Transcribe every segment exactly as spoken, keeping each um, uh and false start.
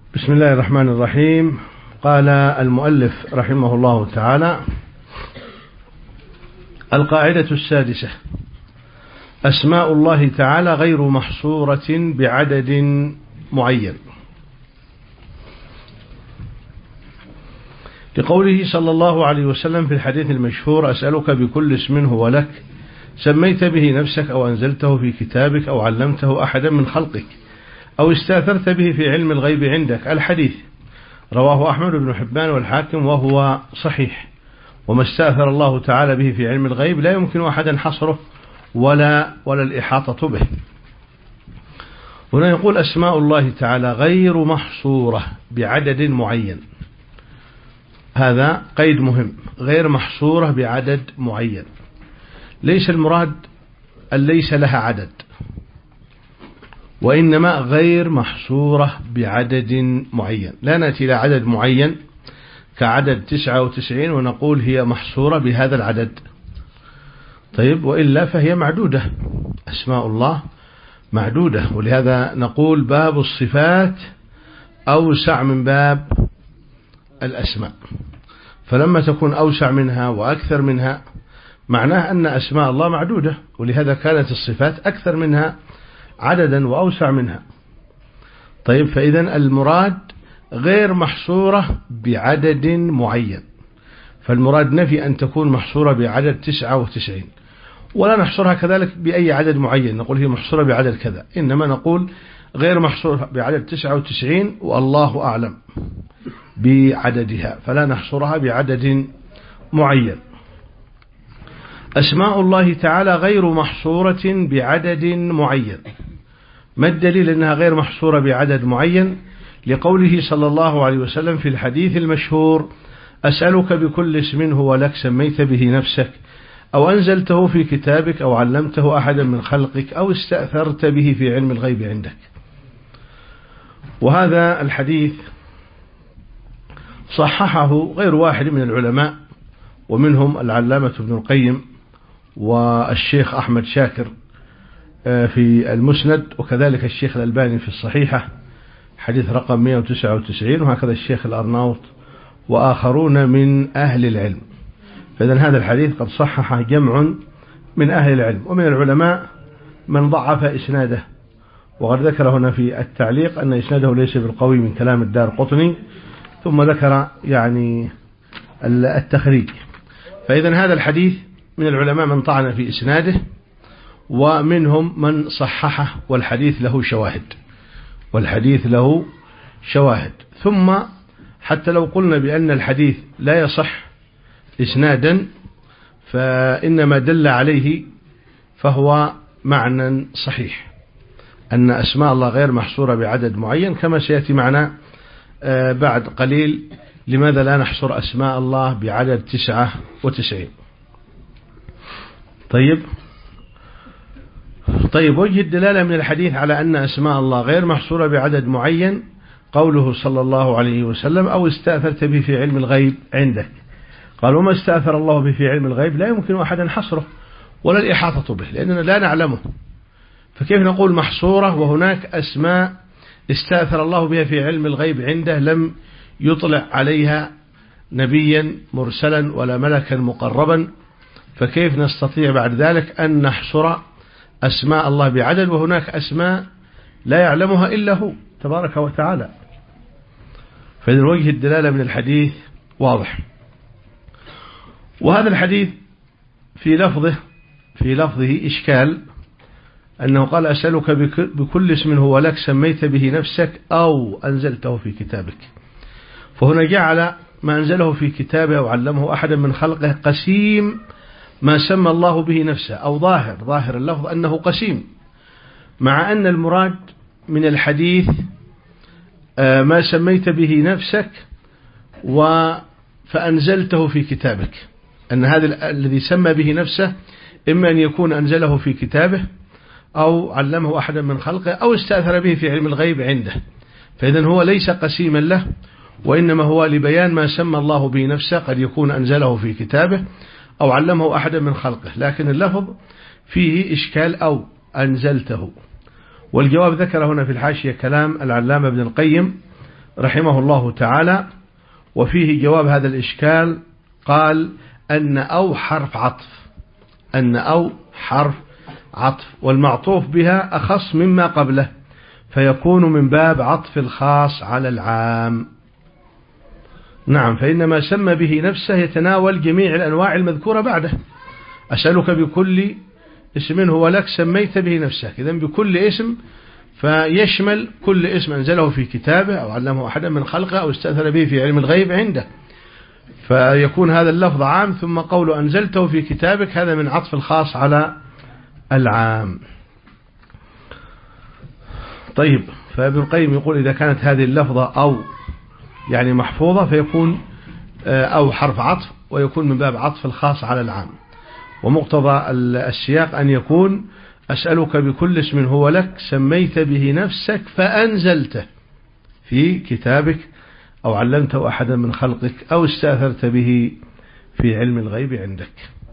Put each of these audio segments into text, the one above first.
بسم الله الرحمن الرحيم. قال المؤلف رحمه الله تعالى: القاعدة السادسة: أسماء الله تعالى غير محصورة بعدد معين، لقوله صلى الله عليه وسلم في الحديث المشهور: أسألك بكل اسم هو لك سميت به نفسك أو أنزلته في كتابك أو علمته أحدا من خلقك أو استأثرت به في علم الغيب عندك. الحديث رواه أحمد بن حبان والحاكم وهو صحيح. وما استأثر الله تعالى به في علم الغيب لا يمكن أحدا حصره ولا ولا الإحاطة به. هنا يقول: أسماء الله تعالى غير محصورة بعدد معين. هذا قيد مهم، غير محصورة بعدد معين. ليس المراد أن ليس لها عدد، وإنما غير محصورة بعدد معين. لا نأتي إلى عدد معين كعدد تسعة وتسعين ونقول هي محصورة بهذا العدد، طيب، وإلا فهي معدودة. أسماء الله معدودة، ولهذا نقول باب الصفات أوسع من باب الأسماء. فلما تكون أوسع منها وأكثر منها معناه أن أسماء الله معدودة، ولهذا كانت الصفات أكثر منها عددا وأوسع منها. طيب، فإذا المراد غير محصورة بعدد معين، فالمراد نفي أن تكون محصورة بعدد تسعة وتسعين، ولا نحصرها كذلك بأي عدد معين نقول هي محصورة بعدد كذا، إنما نقول غير محصورة بعدد تسعة وتسعين والله أعلم بعددها، فلا نحصرها بعدد معين. أسماء الله تعالى غير محصورة بعدد معين. ما الدليل أنها غير محصورة بعدد معين؟ لقوله صلى الله عليه وسلم في الحديث المشهور: أسألك بكل اسم هو لك سميت به نفسك أو أنزلته في كتابك أو علمته أحدا من خلقك أو استأثرت به في علم الغيب عندك. وهذا الحديث صححه غير واحد من العلماء، ومنهم العلامة ابن القيم والشيخ أحمد شاكر في المسند، وكذلك الشيخ الألباني في الصحيحة حديث رقم مئة وتسعة وتسعين، وهكذا الشيخ الأرناؤوط وآخرون من أهل العلم. فإذن هذا الحديث قد صححه جمع من أهل العلم، ومن العلماء من ضعف إسناده، وقد ذكر هنا في التعليق أن إسناده ليس بالقوي من كلام الدارقطني، ثم ذكر يعني التخريج. فإذن هذا الحديث من العلماء من طعن في إسناده، ومنهم من صححه، والحديث له شواهد والحديث له شواهد. ثم حتى لو قلنا بأن الحديث لا يصح إسنادا، فإنما دل عليه فهو معنى صحيح، أن أسماء الله غير محصورة بعدد معين، كما سيأتي معنا بعد قليل لماذا لا نحصر أسماء الله بعدد تسعة وتسعين. طيب طيب وجه الدلالة من الحديث على أن أسماء الله غير محصورة بعدد معين قوله صلى الله عليه وسلم: أو استأثرت به في علم الغيب عندك. قال: وما استأثر الله به في علم الغيب لا يمكن أحدا حصره ولا الإحاطة به، لأننا لا نعلمه، فكيف نقول محصورة وهناك أسماء استأثر الله بها في علم الغيب عنده لم يطلع عليها نبيا مرسلا ولا ملكا مقربا؟ فكيف نستطيع بعد ذلك أن نحصر أسماء الله بعدد وهناك أسماء لا يعلمها إلا هو تبارك وتعالى؟ فإذن وجه الدلالة من الحديث واضح. وهذا الحديث في لفظه في لفظه إشكال، أنه قال: أسألك بكل اسم هو لك سميت به نفسك أو أنزلته في كتابك. فهنا جعل ما أنزله في كتابه أو علمه أحدا من خلقه قسيم ما سمى الله به نفسه، أو ظاهر ظاهر اللفظ أنه قسيم، مع أن المراد من الحديث ما سميت به نفسك فأنزلته في كتابك، أن هذا الذي سمى به نفسه إما أن يكون أنزله في كتابه أو علمه أحدا من خلقه أو استأثر به في علم الغيب عنده. فإذن هو ليس قسيما له، وإنما هو لبيان ما سمى الله به نفسه، قد يكون أنزله في كتابه أو علمه أحدا من خلقه، لكن اللفظ فيه إشكال: أو أنزلته. والجواب ذكر هنا في الحاشية كلام العلامة ابن القيم رحمه الله تعالى، وفيه جواب هذا الإشكال. قال أن أو حرف عطف، أن أو حرف عطف، والمعطوف بها أخص مما قبله، فيكون من باب عطف الخاص على العام. نعم، فإنما سمى به نفسه يتناول جميع الأنواع المذكورة بعده. أسألك بكل اسم هو لك سميت به نفسك، إذن بكل اسم فيشمل كل اسم أنزله في كتابه أو علمه أحدا من خلقه أو استأثر به في علم الغيب عنده، فيكون هذا اللفظ عام. ثم قول أنزلته في كتابك هذا من عطف الخاص على العام. طيب، فابن القيم يقول إذا كانت هذه اللفظة أو يعني محفوظة فيكون أو حرف عطف، ويكون من باب عطف الخاص على العام. ومقتضى السياق أن يكون أسألك بكل اسم هو لك سميت به نفسك فأنزلته في كتابك أو علمته أحدا من خلقك أو استأثرت به في علم الغيب عندك.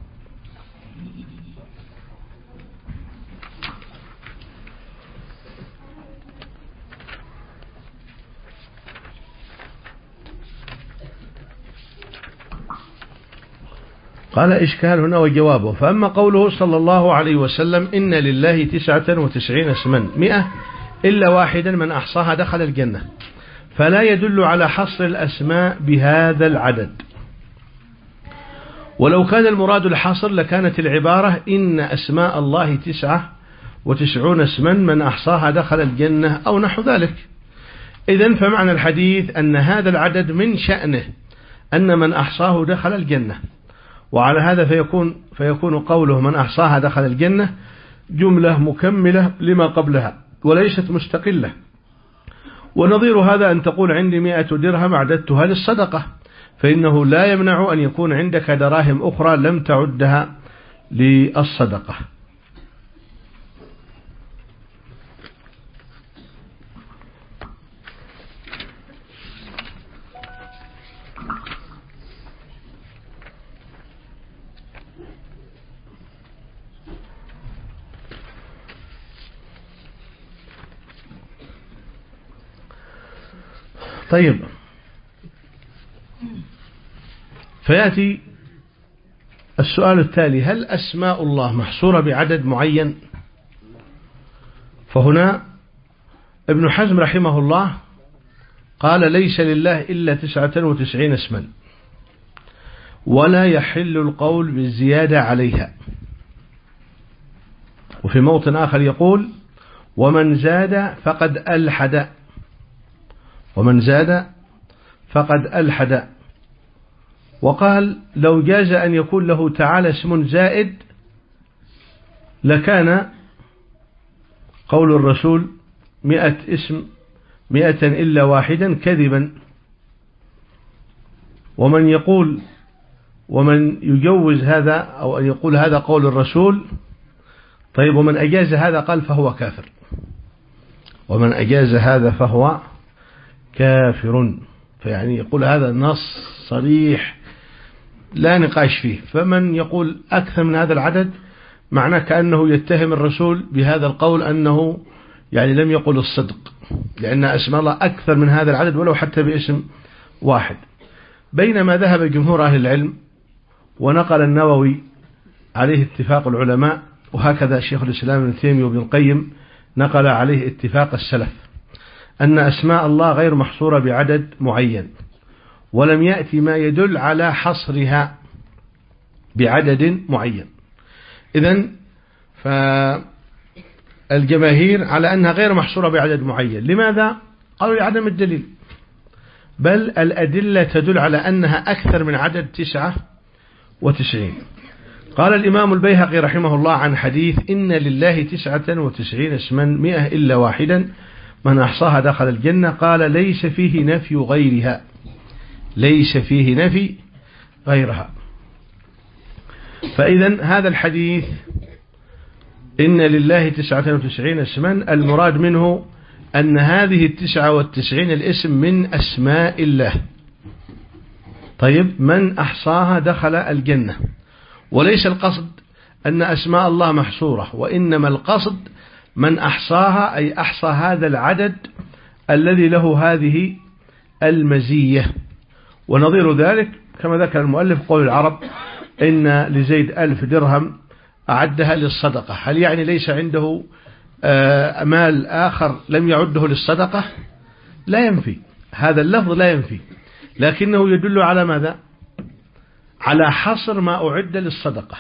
قال إشكال هنا وجوابه. فأما قوله صلى الله عليه وسلم إن لله تسعة وتسعين اسما مئة إلا واحدا من أحصاها دخل الجنة، فلا يدل على حصر الأسماء بهذا العدد. ولو كان المراد الحصر لكانت العبارة إن أسماء الله تسعة وتسعون اسما من أحصاها دخل الجنة أو نحو ذلك. إذن فمعنى الحديث أن هذا العدد من شأنه أن من أحصاه دخل الجنة، وعلى هذا فيكون, فيكون قوله من أحصاها دخل الجنة جملة مكملة لما قبلها وليست مستقلة. ونظير هذا أن تقول عندي مئة درهم أعددتها للصدقة، فإنه لا يمنع أن يكون عندك دراهم أخرى لم تعدها للصدقة. طيب، فيأتي السؤال التالي: هل أسماء الله محصورة بعدد معين؟ فهنا ابن حزم رحمه الله قال ليس لله إلا تسعة وتسعين اسما، ولا يحل القول بالزيادة عليها. وفي موطن آخر يقول ومن زاد فقد ألحد، ومن زاد فقد ألحد. وقال لو جاز أن يكون له تعالى اسم زائد لكان قول الرسول مئة اسم مئة إلا واحدا كذبا. ومن يقول ومن يجوز هذا أو أن يقول هذا قول الرسول، طيب ومن أجاز هذا قال فهو كافر، ومن أجاز هذا فهو كافر. فيعني يقول هذا نص صريح لا نقاش فيه. فمن يقول أكثر من هذا العدد معناه كأنه يتهم الرسول بهذا القول أنه يعني لم يقل الصدق، لأن أسماء الله أكثر من هذا العدد ولو حتى باسم واحد. بينما ذهب جمهور أهل العلم ونقل النووي عليه اتفاق العلماء، وهكذا شيخ الإسلام ابن تيمية وابن القيم نقل عليه اتفاق السلف، أن أسماء الله غير محصورة بعدد معين، ولم يأتي ما يدل على حصرها بعدد معين. إذن فالجماهير على أنها غير محصورة بعدد معين. لماذا؟ قالوا لعدم الدليل، بل الأدلة تدل على أنها أكثر من عدد تسعة وتسعين. قال الإمام البيهقي رحمه الله عن حديث إن لله تسعة وتسعين اسما مئة إلا واحدا من أحصاها دخل الجنة، قال ليس فيه نفي غيرها، ليس فيه نفي غيرها. فإذا هذا الحديث إن لله تسعة وتسعين اسما المراد منه أن هذه التسعة والتسعين الاسم من أسماء الله. طيب، من أحصاها دخل الجنة، وليس القصد أن أسماء الله محصورة، وإنما القصد من أحصاها أي أحصى هذا العدد الذي له هذه المزية. ونظير ذلك كما ذكر المؤلف قول العرب إن لزيد ألف درهم أعدها للصدقة. هل يعني ليس عنده مال آخر لم يعده للصدقة؟ لا ينفي، هذا اللفظ لا ينفي، لكنه يدل على ماذا؟ على حصر ما أعد للصدقة.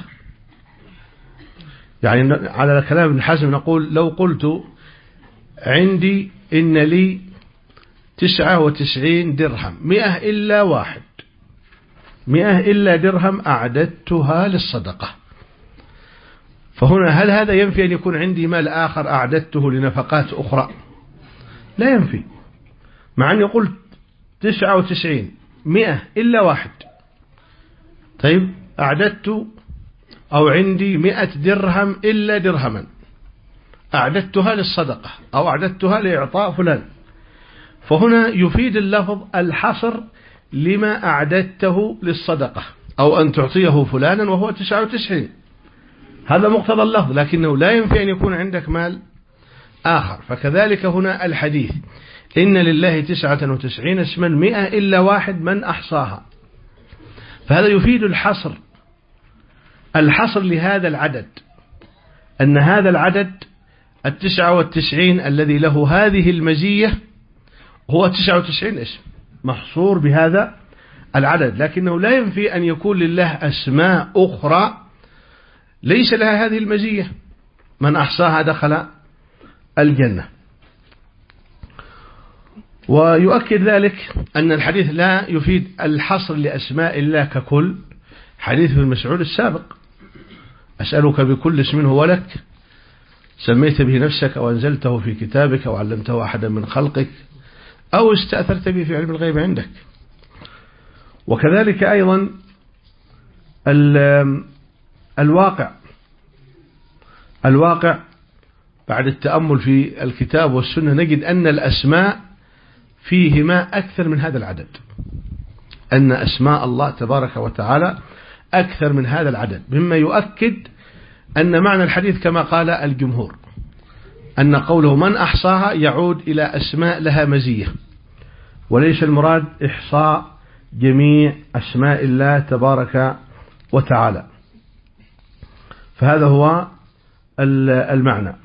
يعني على كلام ابن حزم نقول لو قلت عندي إن لي تسعة وتسعين درهم مئة إلا واحد، مئة إلا درهم أعددتها للصدقة، فهنا هل هذا ينفي أن يكون عندي مال آخر أعددته لنفقات أخرى؟ لا ينفي، مع أن يقول تسعة وتسعين مئة إلا واحد. طيب أعددت أو عندي مئة درهم إلا درهما أعددتها للصدقة أو أعددتها لإعطاء فلان، فهنا يفيد اللفظ الحصر لما أعددته للصدقة أو أن تعطيه فلانا وهو تسعة وتسعين، هذا مقتضى اللفظ، لكنه لا ينفي أن يكون عندك مال آخر. فكذلك هنا الحديث إن لله تسعة وتسعين اسما مئة إلا واحد من أحصاها، فهذا يفيد الحصر، الحصر لهذا العدد، أن هذا العدد التسعة والتسعين الذي له هذه المزية هو تسعة وتسعين اسم محصور بهذا العدد، لكنه لا ينفي أن يكون لله أسماء أخرى ليس لها هذه المزية، من أحصاها دخل الجنة. ويؤكد ذلك أن الحديث لا يفيد الحصر لأسماء الله ككل، حديث ابن مسعود السابق أسألك بكل اسم هو لك سميت به نفسك أو أنزلته في كتابك أو علمته أحدا من خلقك أو استأثرت به في علم الغيب عندك. وكذلك أيضا الواقع الواقع بعد التأمل في الكتاب والسنة نجد أن الأسماء فيهما أكثر من هذا العدد، أن أسماء الله تبارك وتعالى أكثر من هذا العدد، مما يؤكد أن معنى الحديث كما قال الجمهور أن قوله من أحصاها يعود إلى أسماء لها مزية، وليس المراد إحصاء جميع أسماء الله تبارك وتعالى، فهذا هو المعنى.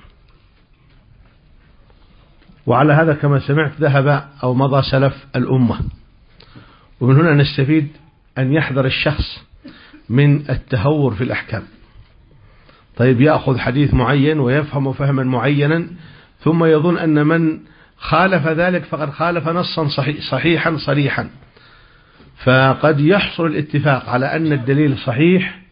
وعلى هذا كما سمعت ذهب أو مضى سلف الأمة. ومن هنا نستفيد أن يحذر الشخص من التهور في الأحكام. طيب يأخذ حديث معين ويفهم فهما معينا ثم يظن أن من خالف ذلك فقد خالف نصا صحيحا صريحا، فقد يحصل الاتفاق على أن الدليل صحيح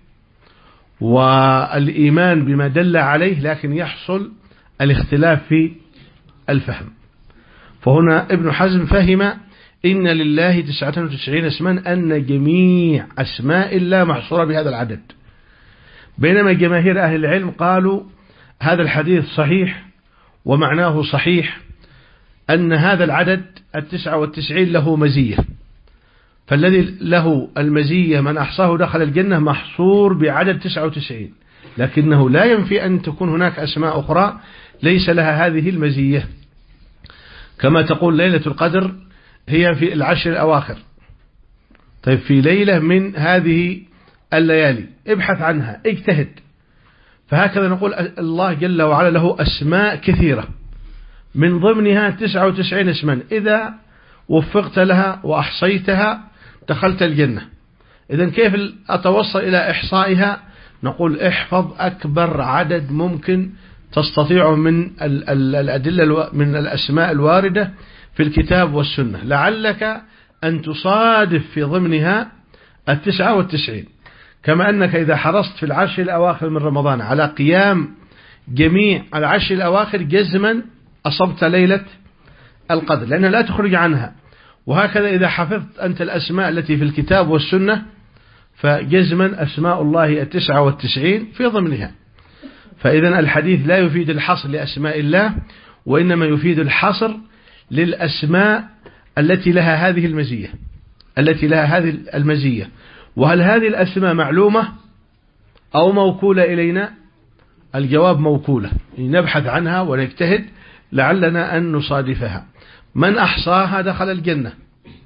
والإيمان بما دل عليه، لكن يحصل الاختلاف في الفهم. فهنا ابن حزم فهم إن لله تسعة وتسعين اسما أن جميع أسماء الله محصورة بهذا العدد، بينما جماهير أهل العلم قالوا هذا الحديث صحيح ومعناه صحيح، أن هذا العدد التسعة والتسعين له مزية، فالذي له المزية من أحصاه دخل الجنة محصور بعدد تسعة وتسعين، لكنه لا ينفي أن تكون هناك أسماء أخرى ليس لها هذه المزية، كما تقول ليلة القدر هي في العشر الأواخر. طيب في ليلة من هذه الليالي ابحث عنها اجتهد، فهكذا نقول الله جل وعلا له أسماء كثيرة من ضمنها تسعة وتسعين اسما، إذا وفقت لها وأحصيتها دخلت الجنة. إذن كيف أتوصل إلى إحصائها؟ نقول احفظ أكبر عدد ممكن تستطيع من الأدلة من الأسماء الواردة في الكتاب والسنة، لعلك أن تصادف في ضمنها التسعة والتسعين، كما أنك إذا حرصت في العشر الأواخر من رمضان على قيام جميع العشر الأواخر جزما أصبت ليلة القدر لأنها لا تخرج عنها. وهكذا إذا حفظت أنت الأسماء التي في الكتاب والسنة فجزما أسماء الله التسعة والتسعين في ضمنها. فإذا الحديث لا يفيد الحصر لأسماء الله، وإنما يفيد الحصر للأسماء التي لها هذه المزية التي لها هذه المزية. وهل هذه الأسماء معلومة أو موكولة إلينا؟ الجواب موكولة، نبحث عنها ونجتهد لعلنا أن نصادفها. من أحصاها دخل الجنة،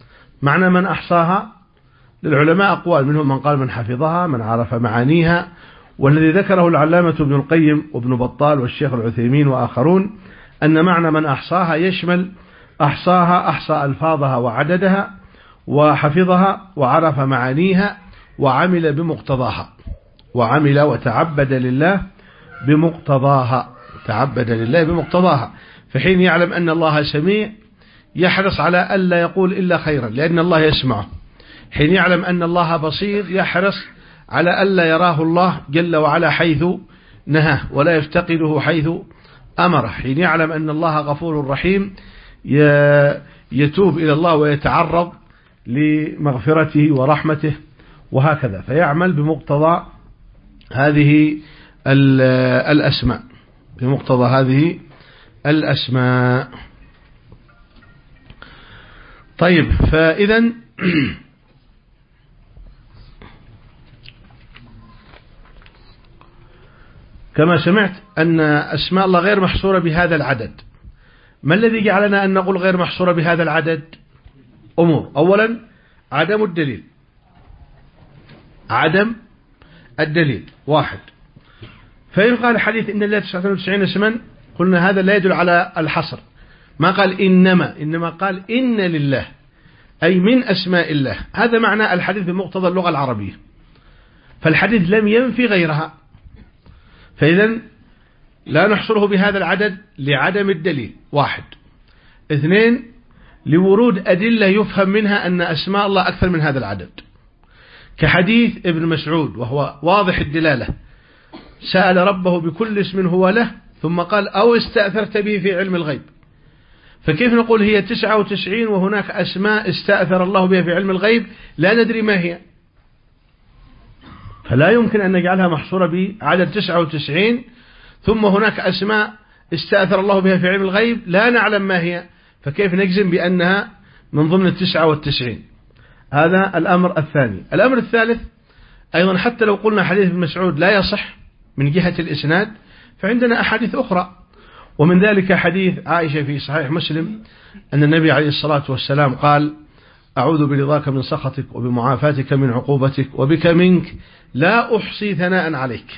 معنى من أحصاها للعلماء أقوال، منهم من قال من حفظها، من عرف معانيها، والذي ذكره العلامة ابن القيم وابن بطال والشيخ العثيمين وآخرون أن معنى من أحصاها يشمل أحصاها، أحصى ألفاظها وعددها، وحفظها وعرف معانيها وعمل بمقتضاها، وعمل وتعبد لله بمقتضاها، تعبد لله بمقتضاها. فحين يعلم أن الله سميع يحرص على ألا يقول إلا خيرا لأن الله يسمعه. حين يعلم أن الله بصير يحرص على ألا يراه الله جل وعلا حيث نهاه ولا يفتقده حيث أمره. حين يعلم أن الله غفور رحيم يتوب إلى الله ويتعرض لمغفرته ورحمته، وهكذا. فيعمل بمقتضى هذه الأسماء، بمقتضى هذه الأسماء. طيب، فإذا كما سمعت أن أسماء الله غير محصورة بهذا العدد. ما الذي جعلنا أن نقول غير محصورة بهذا العدد؟ أمور. أولا عدم الدليل، عدم الدليل واحد. فإن قال حديث إن الله تسعة وتسعين اسما قلنا هذا لا يدل على الحصر، ما قال إنما، إنما قال إن لله أي من أسماء الله. هذا معنى الحديث بمقتضى اللغة العربية، فالحديث لم ينفي غيرها. فإذا لا نحصره بهذا العدد لعدم الدليل واحد. اثنين، لورود أدلة يفهم منها أن أسماء الله أكثر من هذا العدد، كحديث ابن مسعود وهو واضح الدلالة، سأل ربه بكل اسم هو له ثم قال أو استأثرت به في علم الغيب. فكيف نقول هي تسعة وتسعين وهناك أسماء استأثر الله بها في علم الغيب لا ندري ما هي؟ فلا يمكن أن نجعلها محصورة بعدد تسعة وتسعين ثم هناك أسماء استأثر الله بها في علم الغيب لا نعلم ما هي، فكيف نجزم بأنها من ضمن التسعة والتسعين؟ هذا الأمر الثاني. الأمر الثالث أيضا، حتى لو قلنا حديث ابن مسعود لا يصح من جهة الإسناد فعندنا أحاديث أخرى، ومن ذلك حديث عائشة في صحيح مسلم أن النبي عليه الصلاة والسلام قال أعوذ برضاك من سخطك وبمعافاتك من عقوبتك وبك منك لا أحصي ثناء عليك،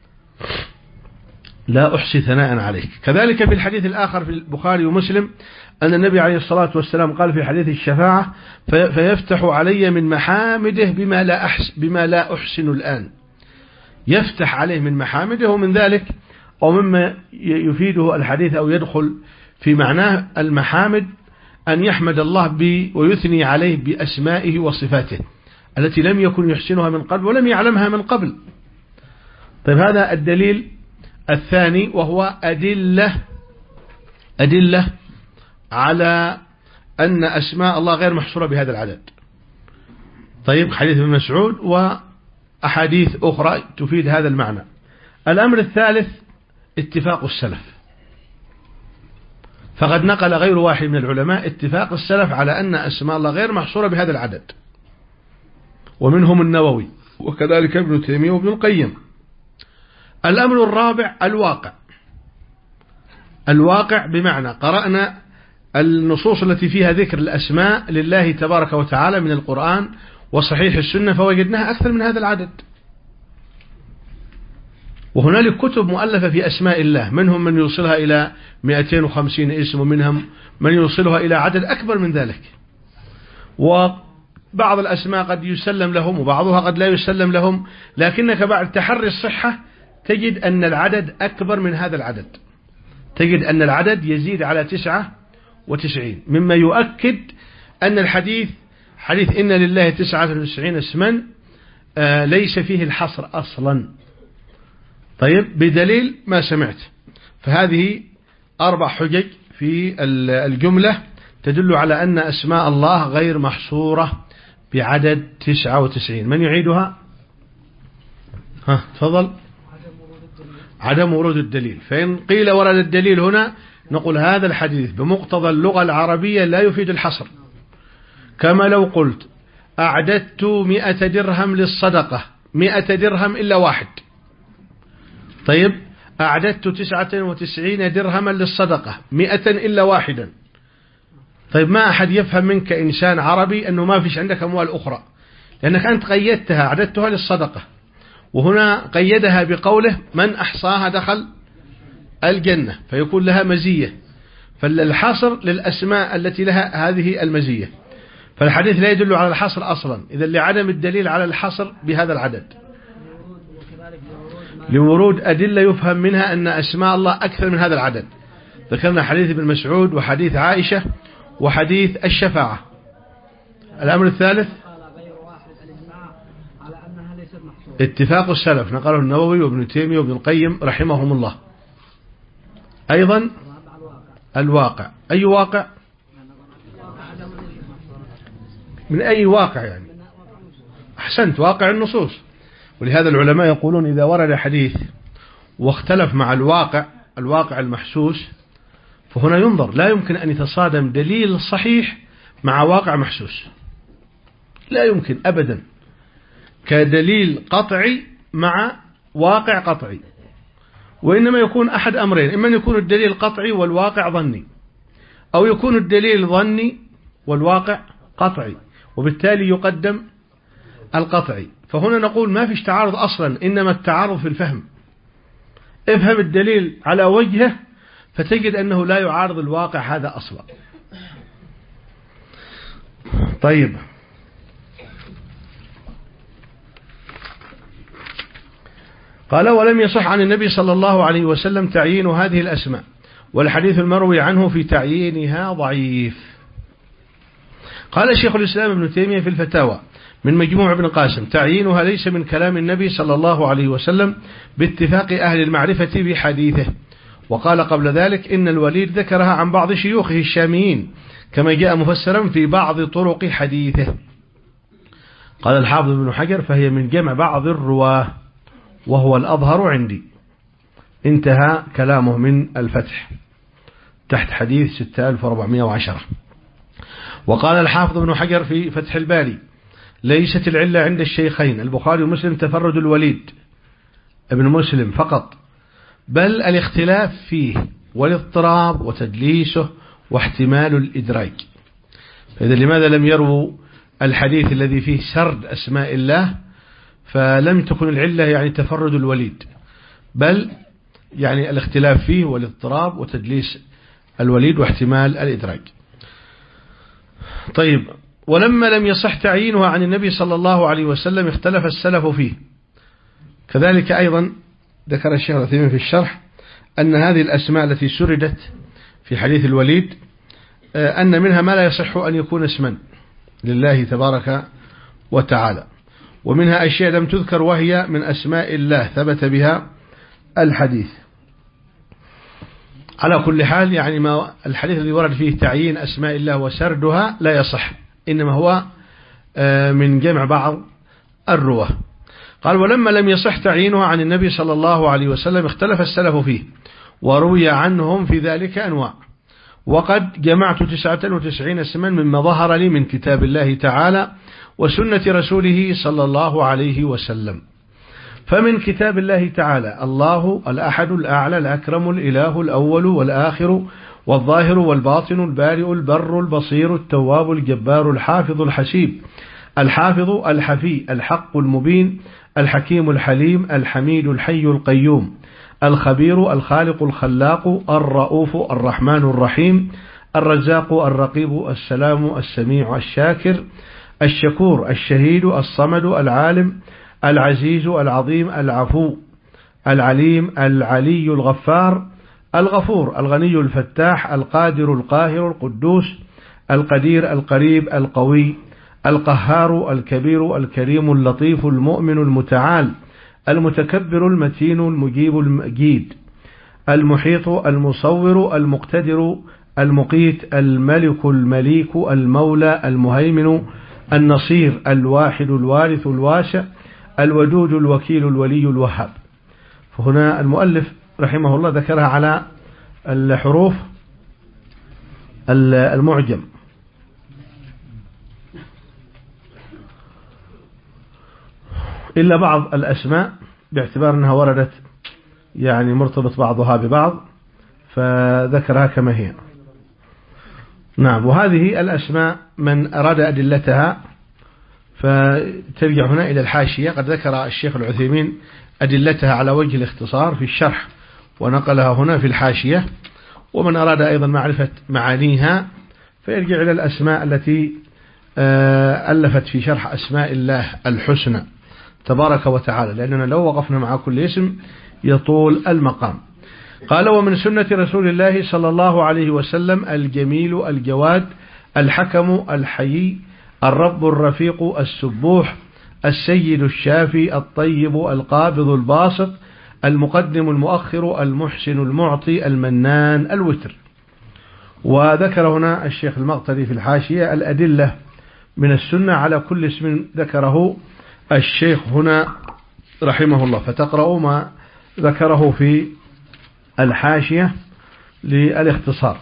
لا أحصي ثناء عليك. كذلك في الحديث الآخر في البخاري ومسلم أن النبي عليه الصلاة والسلام قال في حديث الشفاعة فيفتح علي من محامده بما لا أحسن, بما لا أحسن الآن، يفتح عليه من محامده. ومن ذلك أو مما يفيده الحديث أو يدخل في معناه المحامد أن يحمد الله ب ويثني عليه بأسمائه وصفاته التي لم يكن يحسنها من قبل ولم يعلمها من قبل. طيب، هذا الدليل الثاني وهو أدلة أدلة على أن أسماء الله غير محصورة بهذا العدد. طيب، حديث ابن مسعود وأحاديث أخرى تفيد هذا المعنى. الأمر الثالث اتفاق السلف، فقد نقل غير واحد من العلماء اتفاق السلف على أن أسماء الله غير محصورة بهذا العدد، ومنهم النووي وكذلك ابن تيمية وابن القيم. الأمر الرابع الواقع. الواقع بمعنى قرأنا النصوص التي فيها ذكر الأسماء لله تبارك وتعالى من القرآن وصحيح السنة فوجدناها أكثر من هذا العدد، وهنالك كتب مؤلفة في أسماء الله، منهم من يوصلها إلى مئتين وخمسين اسم ومنهم من يوصلها إلى عدد أكبر من ذلك. وبعض الأسماء قد يسلم لهم وبعضها قد لا يسلم لهم، لكنك بعد تحري الصحة تجد أن العدد أكبر من هذا العدد، تجد أن العدد يزيد على تسعة وتسعين، مما يؤكد أن الحديث حديث إن لله تسعة وتسعين اسما آه ليس فيه الحصر أصلا. طيب، بدليل ما سمعت. فهذه أربع حجج في الجملة تدل على أن أسماء الله غير محصورة بعدد تسعة وتسعين. من يعيدها؟ ها تفضل. عدم ورود الدليل. فإن قيل ورد الدليل هنا نقول هذا الحديث بمقتضى اللغة العربية لا يفيد الحصر، كما لو قلت أعددت مئة درهم للصدقة، مئة درهم إلا واحد. طيب، أعددت تسعة وتسعين درهما للصدقة، مئة إلا واحدا. طيب ما أحد يفهم منك إنسان عربي أنه ما فيش عندك أموال أخرى، لأنك أنت قيدتها عددتها للصدقة، وهنا قيدها بقوله من أحصاها دخل الجنة، فيكون لها مزية، فالحصر للأسماء التي لها هذه المزية، فالحديث لا يدل على الحصر أصلا، إذا لعدم الدليل على الحصر بهذا العدد، لورود أدلة يفهم منها أن أسماء الله أكثر من هذا العدد. ذكرنا حديث ابن مسعود وحديث عائشة وحديث الشفاعة. الأمر الثالث اتفاق السلف، نقله النووي وابن تيمية وابن القيم رحمهم الله. أيضا الواقع، أي واقع؟ من أي واقع يعني؟ أحسنت، واقع النصوص. ولهذا العلماء يقولون إذا ورد حديث واختلف مع الواقع، الواقع المحسوس، فهنا ينظر، لا يمكن أن يتصادم دليل صحيح مع واقع محسوس، لا يمكن أبدا، كدليل قطعي مع واقع قطعي، وإنما يكون أحد أمرين، إما أن يكون الدليل قطعي والواقع ظني، أو يكون الدليل ظني والواقع قطعي، وبالتالي يقدم القطعي. فهنا نقول ما فيش تعارض أصلا، إنما التعارض في الفهم. افهم الدليل على وجهه فتجد أنه لا يعارض الواقع هذا أصلا. طيب، قال ولم يصح عن النبي صلى الله عليه وسلم تعيين هذه الأسماء، والحديث المروي عنه في تعيينها ضعيف. قال شيخ الإسلام ابن تيمية في الفتاوى من مجموع ابن قاسم تعيينها ليس من كلام النبي صلى الله عليه وسلم باتفاق أهل المعرفة بحديثه. وقال قبل ذلك إن الوليد ذكرها عن بعض شيوخه الشاميين كما جاء مفسرا في بعض طرق حديثه. قال الحافظ ابن حجر فهي من جمع بعض الرواه وهو الأظهر عندي. انتهى كلامه من الفتح تحت حديث ستة آلاف وأربعمائة وعشرة. وقال الحافظ ابن حجر في فتح الباري ليست العلة عند الشيخين البخاري ومسلم تفرد الوليد ابن مسلم فقط، بل الاختلاف فيه والاضطراب وتدليسه واحتمال الإدراج. فإذا لماذا لم يروا الحديث الذي فيه سرد أسماء الله؟ فلم تكن العلة يعني تفرد الوليد، بل يعني الاختلاف فيه والاضطراب وتدليس الوليد واحتمال الإدراج. طيب، ولما لم يصح تعيينها عن النبي صلى الله عليه وسلم اختلف السلف فيه. كذلك أيضا ذكر الشيخ العثيمين في الشرح أن هذه الأسماء التي سردت في حديث الوليد أن منها ما لا يصح أن يكون اسما لله تبارك وتعالى، ومنها أشياء لم تذكر وهي من أسماء الله ثبت بها الحديث. على كل حال يعني ما الحديث الذي ورد فيه تعيين أسماء الله وسردها لا يصح، إنما هو من جمع بعض الرواه. قال ولما لم يصح تعيينها عن النبي صلى الله عليه وسلم اختلف السلف فيه وروي عنهم في ذلك أنواع، وقد جمعت تسعة وتسعين اسما مما ظهر لي من كتاب الله تعالى وسنة رسوله صلى الله عليه وسلم. فمن كتاب الله تعالى الله الأحد الأعلى الأكرم الإله الأول والآخر والظاهر والباطن البارئ البر البصير التواب الجبار الحافظ الحسيب الحافظ الحفي الحق المبين الحكيم الحليم الحميد الحي القيوم الخبير الخالق الخلاق الرؤوف الرحمن الرحيم الرزاق الرقيب السلام السميع الشاكر الشكور الشهيد الصمد العالم العزيز العظيم العفو العليم العلي الغفار الغفور الغني الفتاح القادر القاهر القدوس القدير القريب القوي القهار الكبير الكريم اللطيف المؤمن المتعال المتكبر المتين المجيب المجيد المحيط المصور المقتدر المقيت الملك المليك المولى المهيمن النصير الواحد الوارث الواسع الودود الوكيل الولي الوهاب. فهنا المؤلف رحمه الله ذكرها على الحروف المعجم، إلا بعض الأسماء باعتبار أنها وردت يعني مرتبط بعضها ببعض فذكرها كما هي. نعم. وهذه الأسماء من أراد أدلتها فترجع هنا إلى الحاشية. قد ذكر الشيخ العثيمين أدلتها على وجه الاختصار في الشرح ونقلها هنا في الحاشية. ومن أراد أيضا معرفة معانيها فيرجع إلى الأسماء التي ألفت في شرح أسماء الله الحسنى تبارك وتعالى، لأننا لو وقفنا مع كل اسم يطول المقام. قال: ومن سنة رسول الله صلى الله عليه وسلم الجميل الجواد الحكم الحيي الرب الرفيق السبوح السيد الشافي الطيب القابض الباسط المقدم المؤخر المحسن المعطي المنان الوتر. وذكر هنا الشيخ المقتدي في الحاشية الأدلة من السنة على كل اسم ذكره الشيخ هنا رحمه الله، فتقرأوا ما ذكره في الحاشية للاختصار.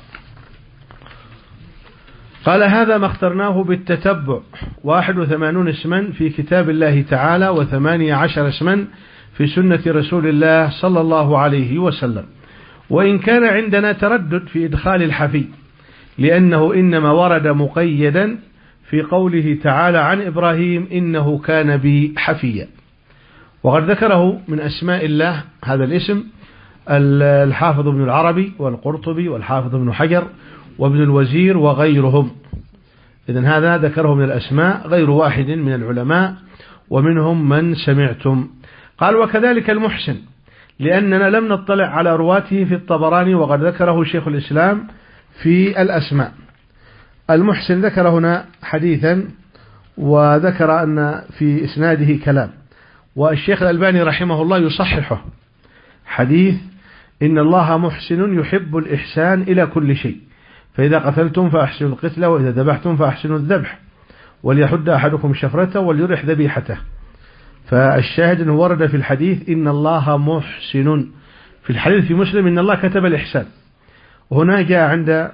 قال: هذا ما اخترناه بالتتبع، واحد وثمانون اسما في كتاب الله تعالى وثمانية عشر اسما في سنة رسول الله صلى الله عليه وسلم. وإن كان عندنا تردد في إدخال الحفي، لأنه إنما ورد مقيدا في قوله تعالى عن إبراهيم إنه كان بي حفيا. وقد ذكره من أسماء الله هذا الاسم الحافظ ابن العربي والقرطبي والحافظ ابن حجر وابن الوزير وغيرهم. إذن هذا ذكره من الأسماء غير واحد من العلماء ومنهم من سمعتم. قال: وكذلك المحسن، لأننا لم نطلع على رواته في الطبراني، وقد ذكره شيخ الإسلام في الأسماء. المحسن ذكر هنا حديثا وذكر أن في إسناده كلام، والشيخ الألباني رحمه الله يصححه، حديث إن الله محسن يحب الإحسان إلى كل شيء، فإذا قتلتم فأحسنوا القتل وإذا ذبحتم فأحسنوا الذبح وليحد أحدكم شفرته وليرح ذبيحته. فالشاهد أنه ورد في الحديث إن الله محسن، في الحديث في مسلم إن الله كتب الإحسان، وهنا جاء عند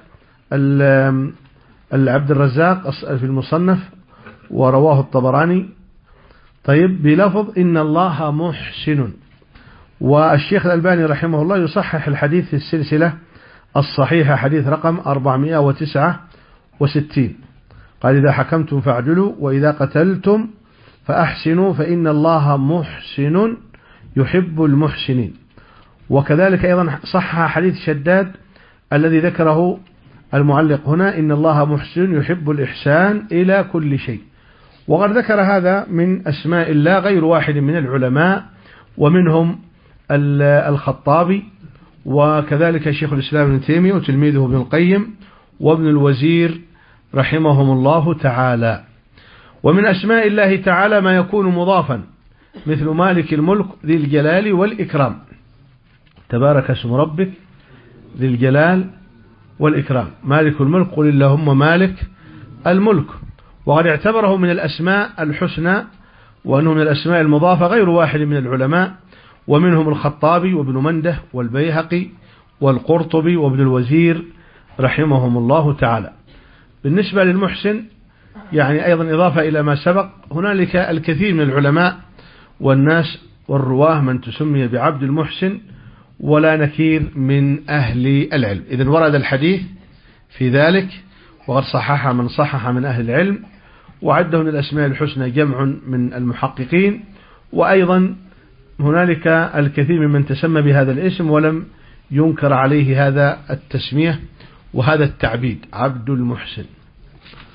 العبد الرزاق في المصنف ورواه الطبراني طيب بلفظ إن الله محسن. والشيخ الألباني رحمه الله يصحح الحديث في السلسلة الصحيحة حديث رقم أربعمائة وتسعة وستين، قال: إذا حكمتم فاعدلوا وإذا قتلتم فأحسنوا فإن الله محسن يحب المحسنين. وكذلك أيضا صحح حديث شداد الذي ذكره المعلق هنا إن الله محسن يحب الإحسان إلى كل شيء. وقد ذكر هذا من أسماء الله غير واحد من العلماء، ومنهم الخطابي وكذلك شيخ الإسلام ابن تيمية وتلميذه ابن القيم وابن الوزير رحمهم الله تعالى. ومن أسماء الله تعالى ما يكون مضافا مثل مالك الملك ذي الجلال والإكرام، تبارك اسم ربك ذي الجلال والإكرام، مالك الملك قل اللهم مالك الملك. وقد اعتبره من الأسماء الحسنى وأنه من الأسماء المضافة غير واحد من العلماء، ومنهم الخطابي وابن منده والبيهقي والقرطبي وابن الوزير رحمهم الله تعالى. بالنسبة للمحسن يعني أيضا إضافة إلى ما سبق، هنالك الكثير من العلماء والناس والرواه من تسمي بعبد المحسن ولا نكير من أهل العلم. إذن ورد الحديث في ذلك، وقد صحح من صحح من أهل العلم، وعده من الأسماء الحسنى جمع من المحققين، وأيضا هنالك الكثير ممن تسمى بهذا الاسم ولم ينكر عليه هذا التسمية وهذا التعبيد عبد المحسن.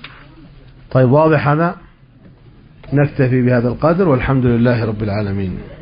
طيب واضح هذا؟ نكتفي بهذا القدر والحمد لله رب العالمين.